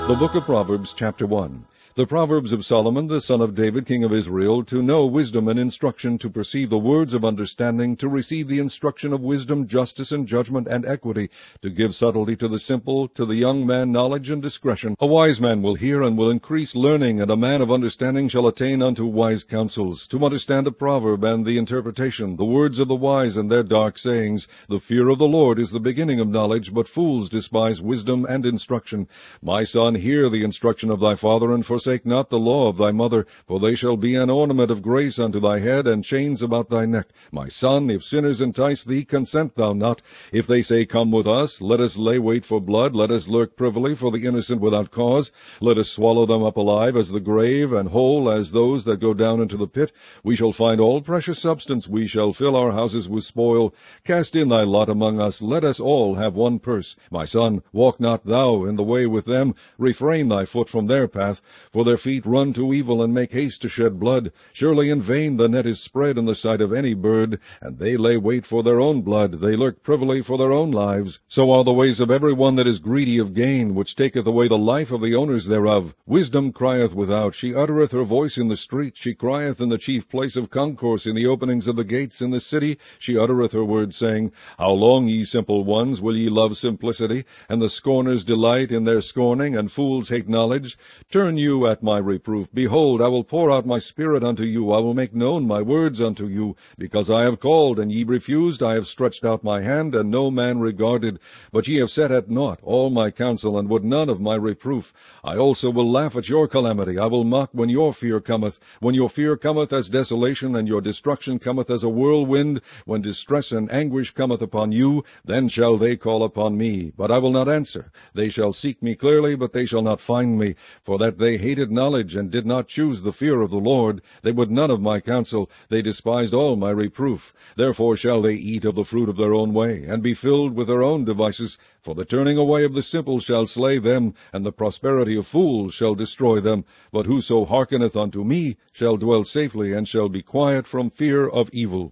The Book of Proverbs, chapter 1. The Proverbs of Solomon, the son of David, king of Israel, to know wisdom and instruction, to perceive the words of understanding, to receive the instruction of wisdom, justice, and judgment, and equity, to give subtlety to the simple, to the young man knowledge and discretion. A wise man will hear and will increase learning, and a man of understanding shall attain unto wise counsels. To understand a proverb and the interpretation, the words of the wise and their dark sayings. The fear of the Lord is the beginning of knowledge, but fools despise wisdom and instruction. My son, hear the instruction of thy father, and forsake not the law of thy mother, for they shall be an ornament of grace unto thy head, and chains about thy neck. My son, if sinners entice thee, consent thou not. If they say, Come with us, let us lay wait for blood, let us lurk privily for the innocent without cause. Let us swallow them up alive as the grave, and whole as those that go down into the pit. We shall find all precious substance, we shall fill our houses with spoil. Cast in thy lot among us, let us all have one purse. My son, walk not thou in the way with them, refrain thy foot from their path, for their feet run to evil, and make haste to shed blood. Surely in vain the net is spread in the sight of any bird, and they lay wait for their own blood, they lurk privily for their own lives. So are the ways of every one that is greedy of gain, which taketh away the life of the owners thereof. Wisdom crieth without, she uttereth her voice in the street, she crieth in the chief place of concourse, in the openings of the gates in the city, she uttereth her words, saying, How long, ye simple ones, will ye love simplicity? And the scorners delight in their scorning, and fools hate knowledge. Turn you at my reproof. Behold, I will pour out my spirit unto you. I will make known my words unto you. Because I have called, and ye refused, I have stretched out my hand, and no man regarded. But ye have set at naught all my counsel, and would none of my reproof. I also will laugh at your calamity. I will mock when your fear cometh. When your fear cometh as desolation, and your destruction cometh as a whirlwind, when distress and anguish cometh upon you, then shall they call upon me. But I will not answer. They shall seek me clearly, but they shall not find me. For that they hated knowledge, and did not choose the fear of the Lord. They would none of my counsel. They despised all my reproof. Therefore shall they eat of the fruit of their own way, and be filled with their own devices. For the turning away of the simple shall slay them, and the prosperity of fools shall destroy them. But whoso hearkeneth unto me shall dwell safely, and shall be quiet from fear of evil.